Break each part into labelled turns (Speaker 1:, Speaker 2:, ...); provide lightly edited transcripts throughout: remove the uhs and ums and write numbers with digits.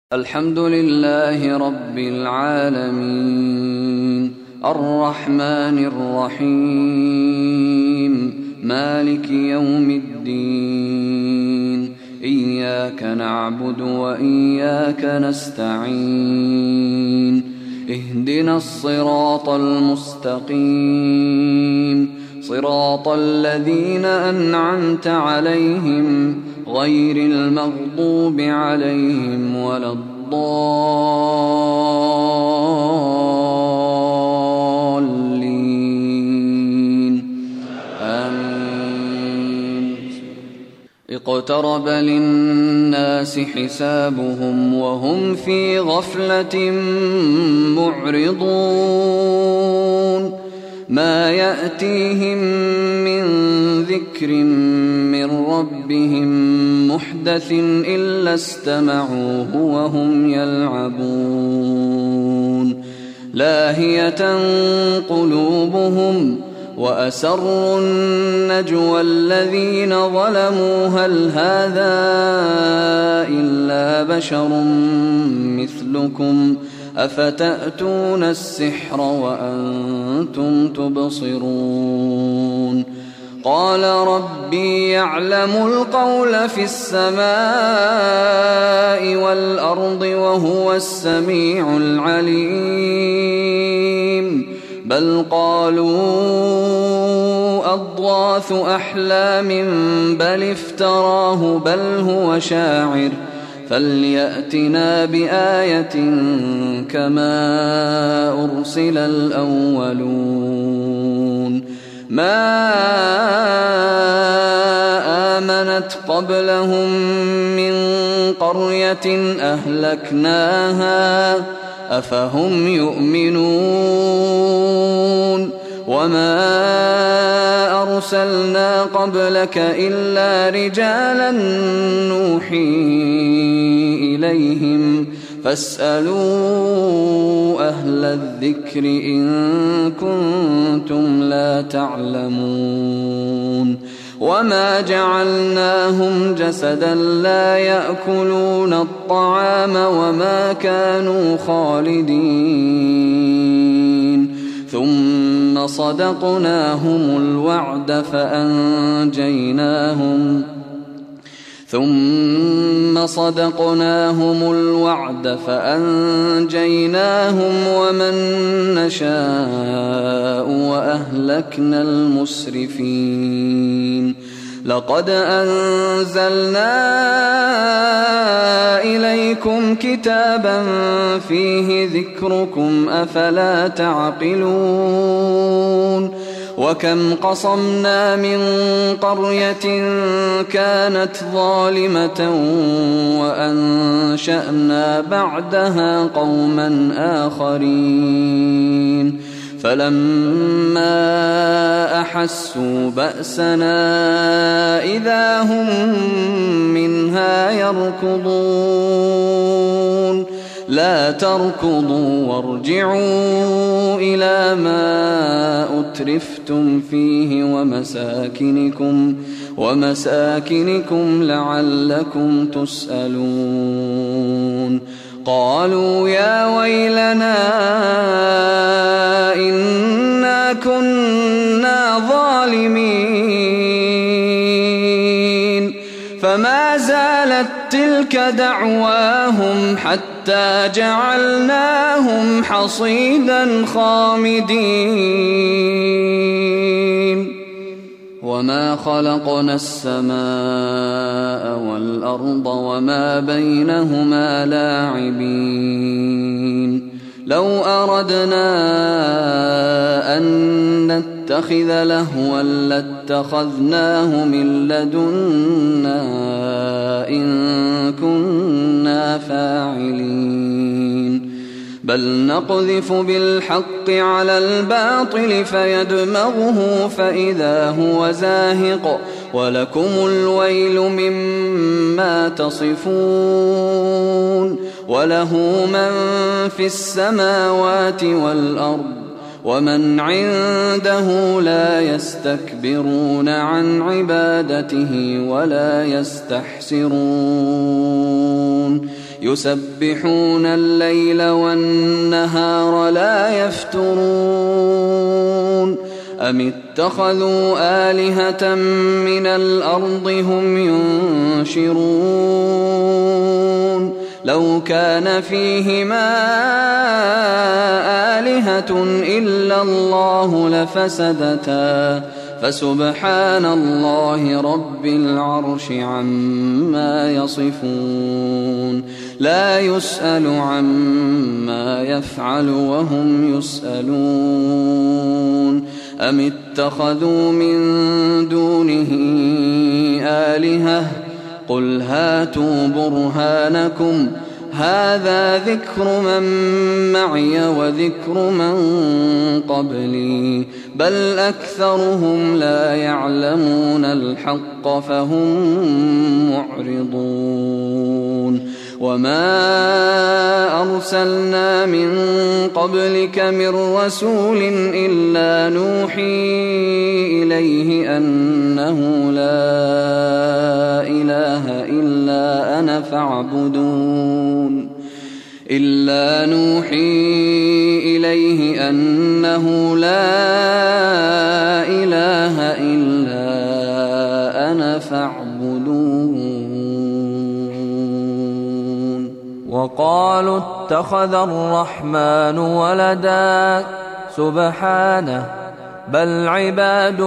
Speaker 1: الحمد لله رب العالمين الرحمن الرحيم مالك يوم الدين إياك نعبد وإياك نستعين اهدنا الصراط المستقيم صراط الذين أنعمت عليهم غير المغضوب عليهم ولا الضالين آمين. اقترب للناس حسابهم وهم في غفلة معرضون ما يأتيهم من ذكر من ربهم محدث إلا استمعوه وهم يلعبون لاهية قلوبهم وأسروا النجوى الذين ظلموا هل هذا إلا بشر مثلكم أفتأتون السحر وأنتم تبصرون قال ربي يعلم القول في السماء والأرض وهو السميع العليم بل قالوا أضغاث أحلام بل افتراه بل هو شاعر فليأتنا بآية كما أرسل الأولون ما آمنت قبلهم من قرية أهلكناها أفهم يؤمنون وما أرسلنا قبلك إلا رجالا نوحي إليهم فاسألوا أهل الذكر إن كنتم لا تعلمون وما جعلناهم جسدا لا يأكلون الطعام وما كانوا خالدين ثم صدقناهم الوعد فأنجيناهم ومن نشاء وأهلكنا المسرفين لقد أنزلنا إليكم كتابا فيه ذكركم أفلا تعقلون وكم قصمنا من قرية كانت ظالمة وأنشأنا بعدها قوما آخرين فلما أحسوا بأسنا إذا هم منها يركضون لا تركضوا وارجعوا إلى ما أترفتم فيه ومساكنكم لعلكم تسألون قالوا يا ويلنا إنا كنا ظالمين فما زالت تلك دعواهم حتى جعلناهم حصيدا خامدين وما خلقنا السماء والأرض وما بينهما لاعبين لو أردنا أن نتخذ لهوا لاتخذناه من لدنا إن كنا فاعلين بل نقذف بالحق على الباطل فيدمغه فإذا هو زاهق ولكم الويل مما تصفون وله من في السماوات والأرض ومن عنده لا يستكبرون عن عبادته ولا يستحسرون يسبحون الليل والنهار لا يفترون أم اتخذوا آلهة من الأرض هم ينشرون لو كان فيهما آلهة إلا الله لفسدتا فسبحان الله رب العرش عما يصفون لا يسأل عما يفعل وهم يسألون أم اتخذوا من دونه آلهة قل هاتوا برهانكم هذا ذكر من معي وذكر من قبلي بل أكثرهم لا يعلمون الحق فهم معرضون وما أرسلنا من قبلك من رسول إلا نوحي إليه أنه لا إله إلا أنا فاعبدون إلا نوحي إليه أنه لا إله إلا أنا فاعبدون
Speaker 2: وقالوا اتخذ الرحمن ولدا سبحانه بل عباد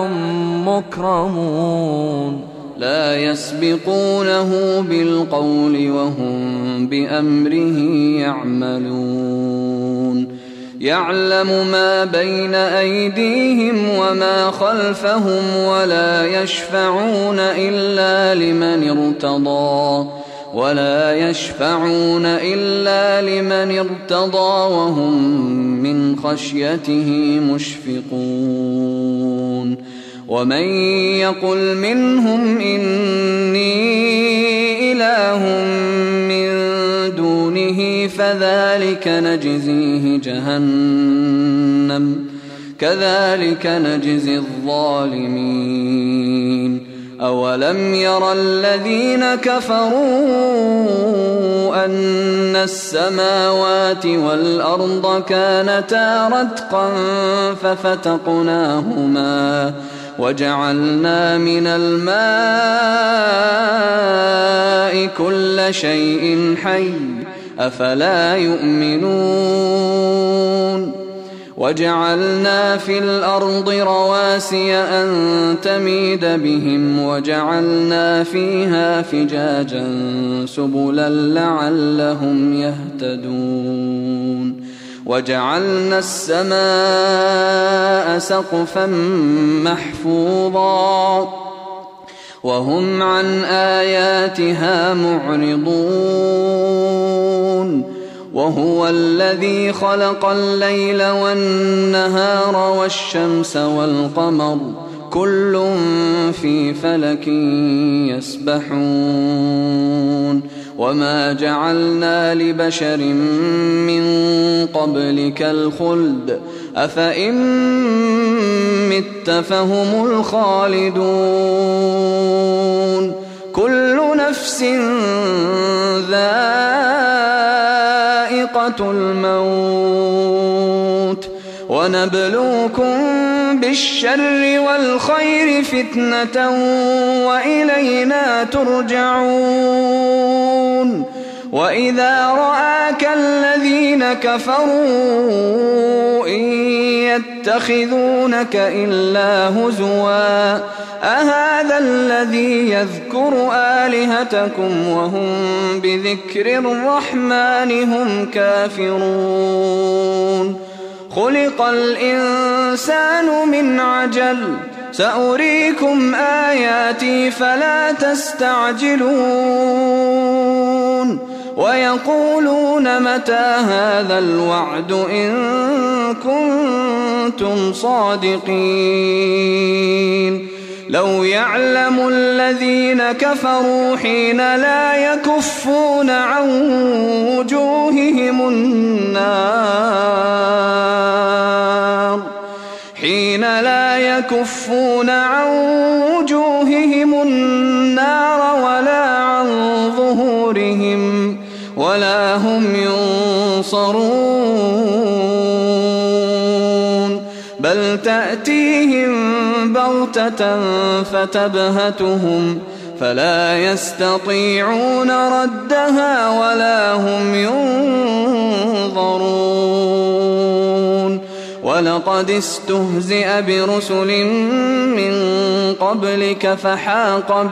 Speaker 2: مكرمون
Speaker 1: لا يسبقونه بالقول وهم بأمره يعملون يعلم ما بين أيديهم وما خلفهم ولا يشفعون إلا لمن ارتضى وهم من خشيته مشفقون ومن يقل منهم إني إله من دونه فذلك نجزيه جهنم كذلك نجزي الظالمين أولم ير الذين كفروا أن السماوات والأرض كانتا رتقا ففتقناهما وجعلنا من الماء كل شيء حي أفلا يؤمنون وجعلنا في الأرض رواسي أن تميد بهم وجعلنا فيها فجاجا سبلا لعلهم يهتدون وجعلنا السماء سقفا محفوظا وهم عن آياتها معرضون وهو الذي خلق الليل والنهار والشمس والقمر كل في فلك يسبحون وما جعلنا لبشر من قبلك الخلد أفإن مت فهم الخالدون كل نفس ذائقة الموت ونبلوكم بالشر والخير فتنة وإلينا ترجعون وإذا رآك الذين كفروا إن يتخذونك إلا هزوا أهذا الذي يذكر آلهتكم وهم بذكر الرحمن هم كافرون خلق الإنسان من عجل سأريكم آياتي فلا تستعجلون ويقولون متى هذا الوعد إن كنتم صادقين لو يعلم الذين كفروا حين لا يكفون عن وجوههم النار ولا ينصرون بل تأتيهم بغتة فتبهتهم فلا يستطيعون ردها ولا هم ينظرون ولقد استهزئ برسل من قبلك فحاق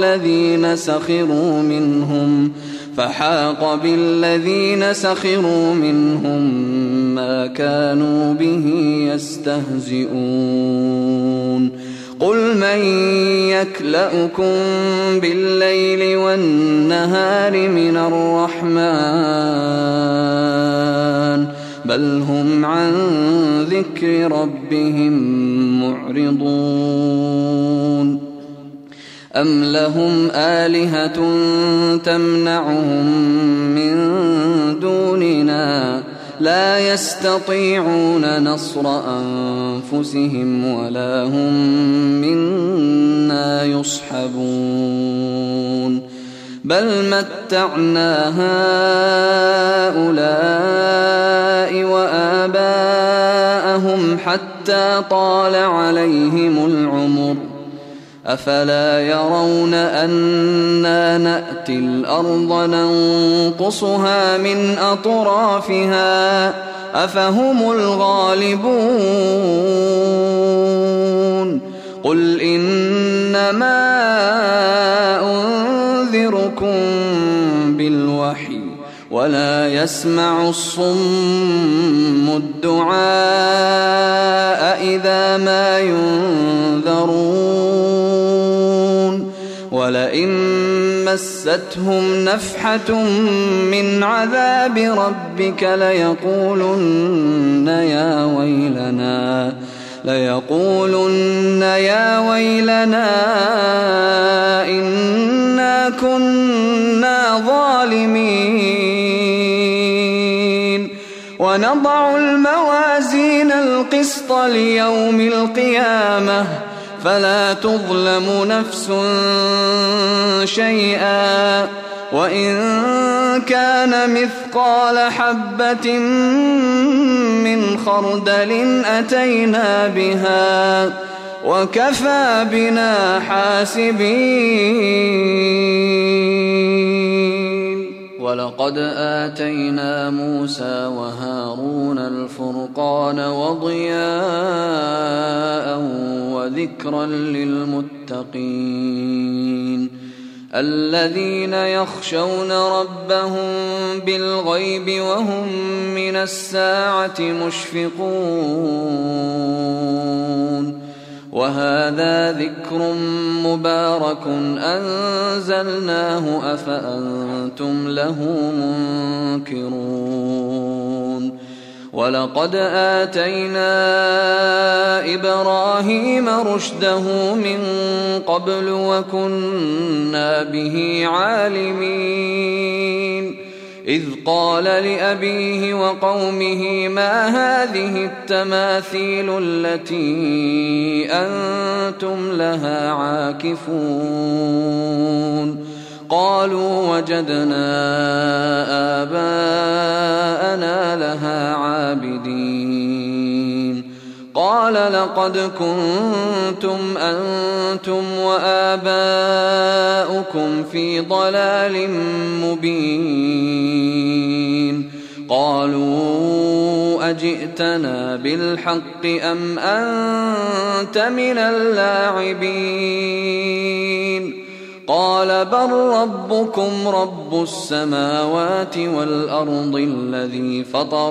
Speaker 1: بالذين سخروا منهم ما كانوا به يستهزئون قل من يكلؤكم بالليل والنهار من الرحمن بل هم عن ذكر ربهم معرضون أم لهم آلهة تمنعهم من دوننا لا يستطيعون نصر أنفسهم ولا هم منا يصحبون بل متعنا هؤلاء وآباءهم حتى طال عليهم العمر أفلا يرون أنا نأتي الأرض ننقصها من أطرافها أفهم الغالبون قل إنما أنذركم بالوحي ولا يسمع الصم الدعاء إذا ما ينذرون ولئن مستهم نفحة من عذاب ربك ليقولن يا ويلنا إنا كنا ظالمين ونضع الموازين القسط ليوم القيامة فلا تظلم نفس شيئا وإن كان مثقال حبة من خردل أتينا بها وكفى بنا حاسبين ولقد آتينا موسى وهارون الفرقان وضياء وذكرا للمتقين الذين يخشون ربهم بالغيب وهم من الساعة مشفقون وهذا ذكر مبارك أنزلناه أفأنتم له منكرون ولقد آتينا إبراهيم رشده من قبل وكنا به عالمين إذ قال لأبيه وقومه ما هذه التماثيل التي أنتم لها عاكفون قالوا وجدنا آباءنا لها عابدين قال لقد كنتم أنتم وآباؤكم في ضلال مبين قالوا أجئتنا بالحق أم أنت من اللاعبين قال بل ربكم رب السماوات والأرض الذي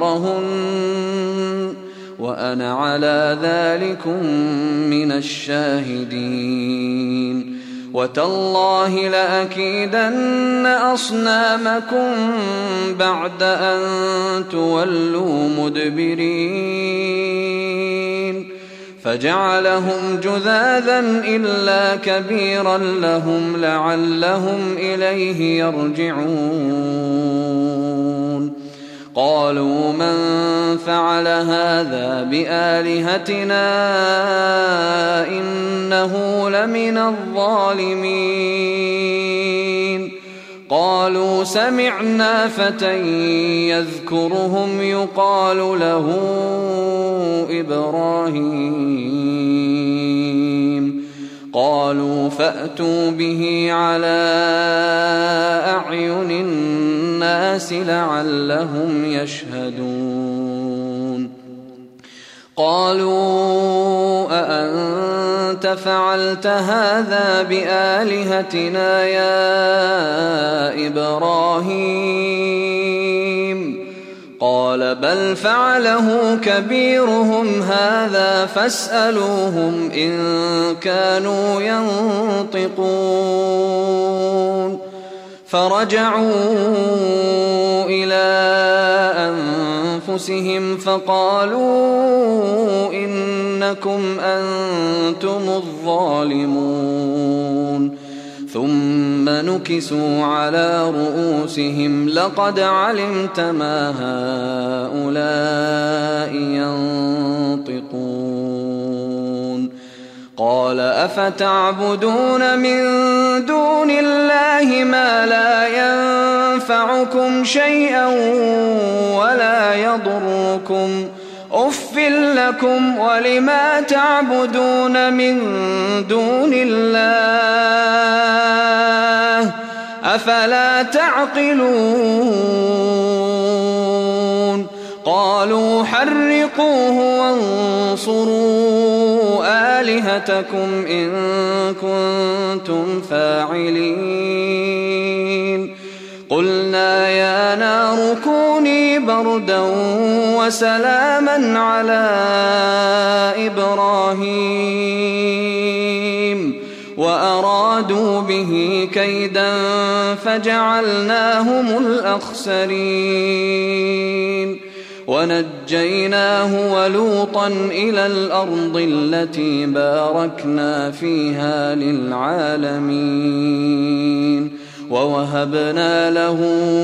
Speaker 1: فطرهن وأنا على ذلكم من الشاهدين وتالله لأكيدن أصنامكم بعد أن تولوا مدبرين فجعلهم جذاذا إلا كبيرا لهم لعلهم إليه يرجعون قالوا من فعل هذا بآلهتنا إنه لمن الظالمين قالوا سمعنا فتى يذكرهم يقال له إبراهيم قالوا فأتوا به على أعين الناس لعلهم يشهدون قالوا أأنت فعلت هذا بآلهتنا يا إبراهيم قال بل فعله كبيرهم هذا فاسألوهم إن كانوا ينطقون فرجعوا إلى أنفسهم فقالوا إنكم أنتم الظالمون ثم نكسوا على رؤوسهم لقد علمت ما هؤلاء ينطقون قال أفتعبدون من دون الله ما لا ينفعكم شيئا ولا يضركم أف لكم ولما تعبدون من دون الله أفلا تعقلون قالوا حرقوه وانصروا آلهتكم إن كنتم فاعلين قلنا يا نار كوني بردا وسلاما على إبراهيم وأرادوا به كيدا فجعلناهم الأخسرين ونجيناه ولوطا إلى الأرض التي باركنا فيها للعالمين ووهبنا له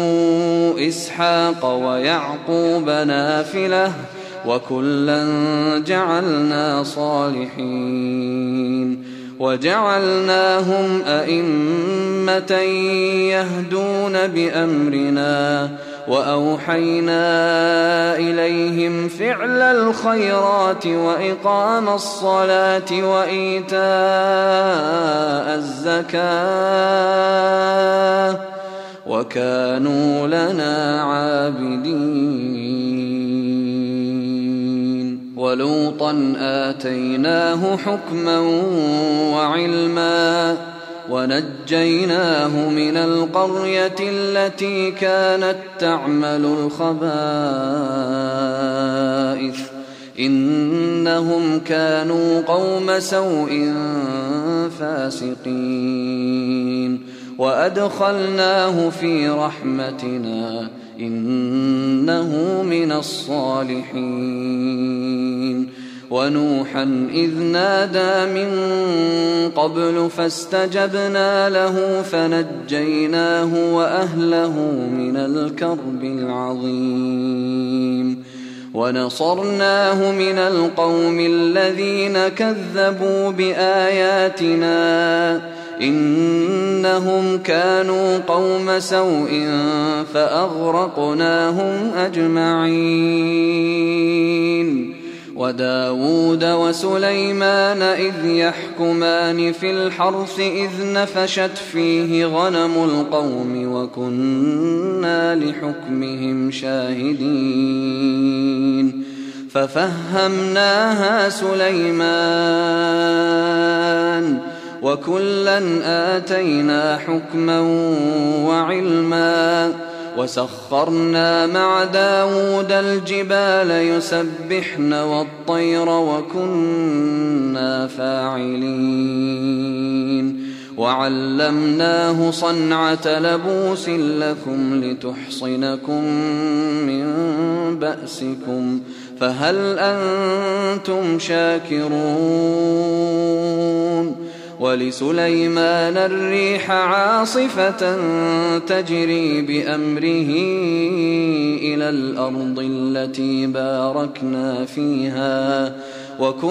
Speaker 1: إسحاق ويعقوب نافلة وكلا جعلنا صالحين وجعلناهم أئمة يهدون بأمرنا وأوحينا إليهم فعل الخيرات وإقام الصلاة وإيتاء الزكاة وكانوا لنا عابدين ولوطا آتيناه حكما وعلما ونجيناه من القرية التي كانت تعمل الخبائث إنهم كانوا قوم سوء فاسقين وأدخلناه في رحمتنا إنه من الصالحين ونوحا إذ نادى من قبل فاستجبنا له فنجيناه وأهله من الكرب العظيم ونصرناه من القوم الذين كذبوا بآياتنا إنهم كانوا قوم سوء فأغرقناهم أجمعين وداود وسليمان إذ يحكمان في الحرث إذ نفشت فيه غنم القوم وكنا لحكمهم شاهدين ففهمناها سليمان وكلا آتينا حكما وعلما وسخرنا مع داود الجبال يسبحن والطير وكنا فاعلين وعلمناه صنعة لبوس لكم لتحصنكم من بأسكم فهل أنتم شاكرون ولسليمان الريح عاصفة تجري بأمره إلى الأرض التي باركنا فيها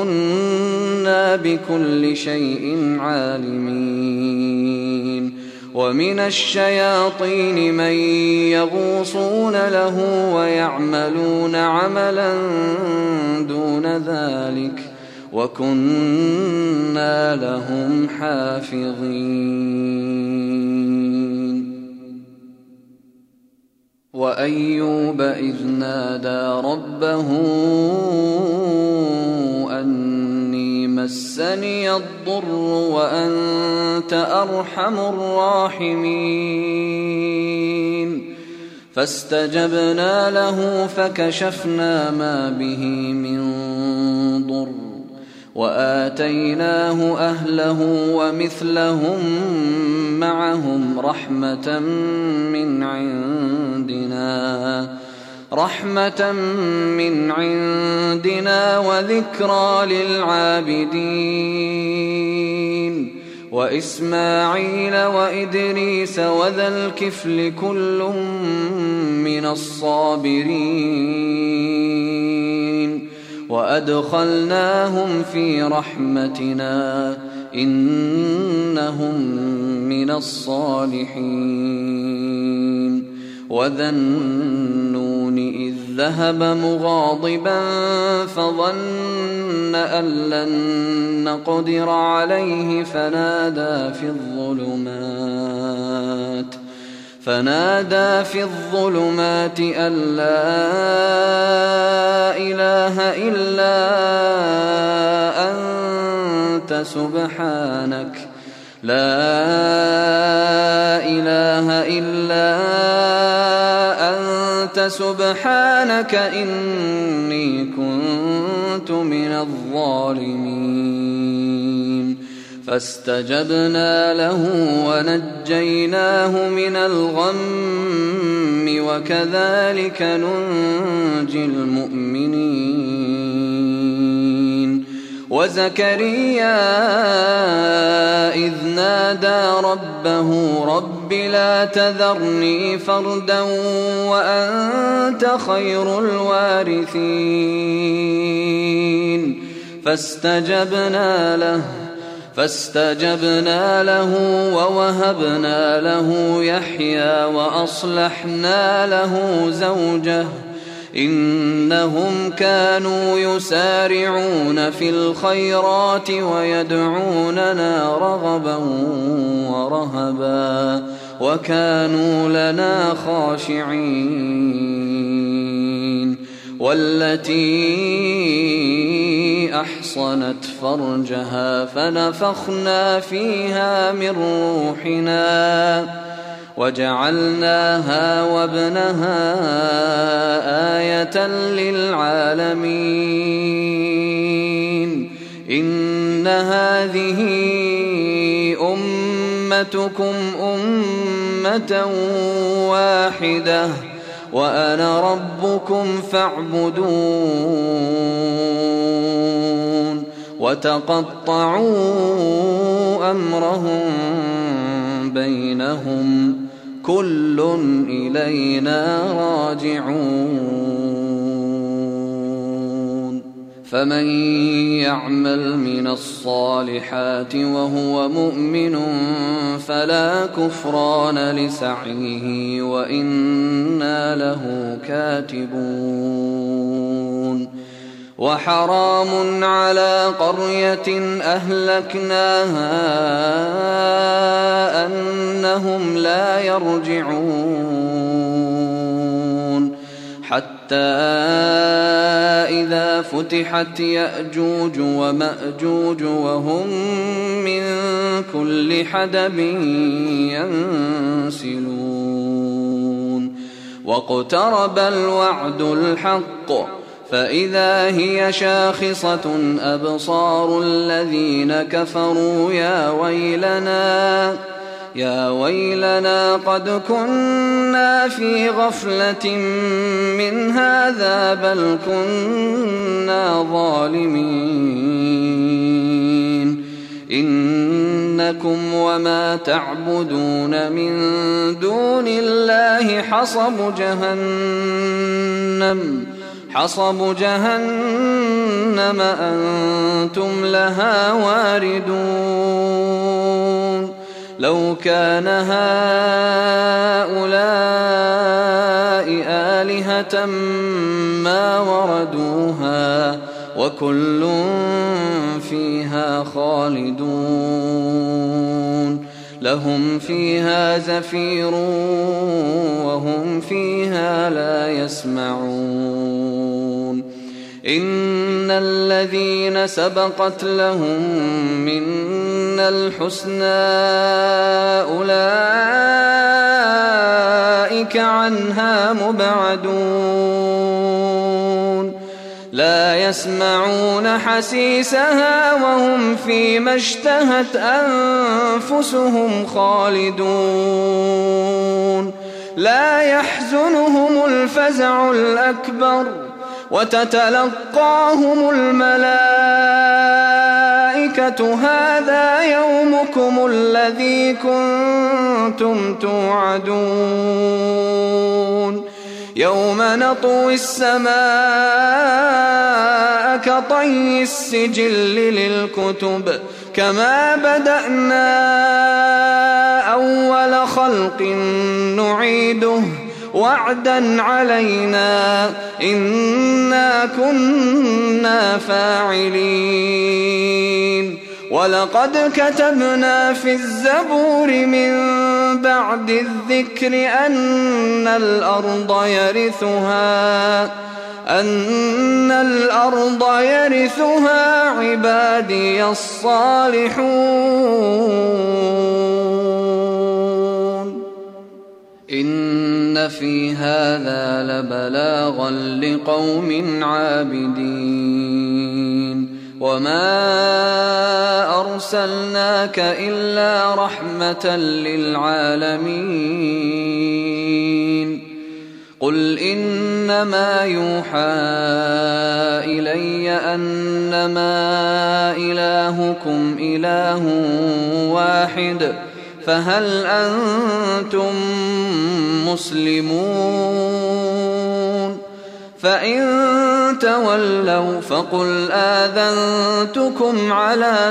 Speaker 1: وكنا بكل شيء عالمين ومن الشياطين من يغوصون له ويعملون عملا دون ذلك وكنا لهم حافظين. وأيوب إذ نادى ربه أني مسني الضر وأنت أرحم الراحمين فاستجبنا له فكشفنا ما به من ضر وآتيناه أهله ومثلهم معهم رحمة من عندنا وذكرى للعابدين. وإسماعيل وإدريس وذا الكفل كل من الصابرين وأدخلناهم في رحمتنا إنهم من الصالحين. وذا النون إذ ذهب مغاضبا فظن أن لن نقدر عليه فنادى في الظلمات أن لا إله إلا أنت سبحانك إني كنت من الظالمين. فاستجبنا له ونجيناه من الغم وكذلك ننجي المؤمنين. وزكريا إذ نادى ربه رب لا تذرني فردا وأنت خير الوارثين فاستجبنا له ووهبنا له يحيى وأصلحنا له زوجه إنهم كانوا يسارعون في الخيرات ويدعوننا رغبا ورهبا وكانوا لنا خاشعين. والتي أحصنت فرجها فنفخنا فيها من روحنا وجعلناها وابنها آية للعالمين. إن هذه أمتكم أمة واحدة وأنا ربكم فاعبدون. وتقطعوا أمرهم بينهم كل إلينا راجعون. فمن يعمل من الصالحات وهو مؤمن فلا كفران لسعيه وإنا له كاتبون. وحرام على قرية أهلكناها أنهم لا يرجعون حتى إذا فتحت يأجوج ومأجوج وهم من كل حدب ينسلون. واقترب الوعد الحق فإذا هي شاخصة أبصار الذين كفروا يا ويلنا قد كنا في غفلة من هذا بل كنا ظالمين. إنكم وما تعبدون من دون الله حصب جهنم أنتم لها واردون. لو كان هؤلاء آلهة ما وردوها وكل فيها خالدون لهم فيها زفير وهم فيها لا يسمعون إن الذين سبقت لهم منا الحسنى أولئك عنها مبعدون لا يسمعون حسيسها وهم فيما اشتهت أنفسهم خالدون لا يحزنهم الفزع الأكبر وتتلقاهم الملائكة هذا يومكم الذي كنتم توعدون يوم نطوي السماء كطي السجل للكتب كما بدأنا أول خلق نعيده وعدا علينا إنا كنا فاعلين ولقد كتبنا في الزبور من بعد الذكر أن الأرض يرثها عبادي الصالحون إن في هذا لبلاغا لقوم عابدين وما أرسلناك إلا رحمة للعالمين قل إنما يوحى إلي أنما إلهكم إله واحد فهل أنتم مسلمون فإن تولوا فقل آذنتكم على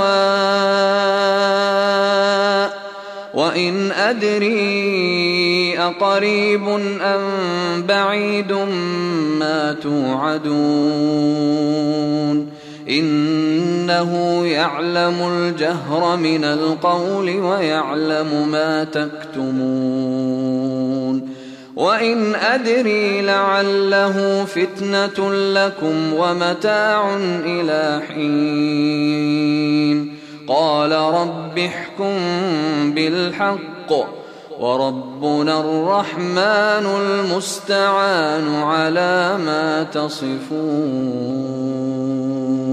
Speaker 1: سواء وإن أدري أقريب أم بعيد ما توعدون إنه يعلم الجهر من القول ويعلم ما تكتمون وإن أدري لعله فتنة لكم ومتاع إلى حين قال رب احكم بالحق وربنا الرحمن المستعان على ما تصفون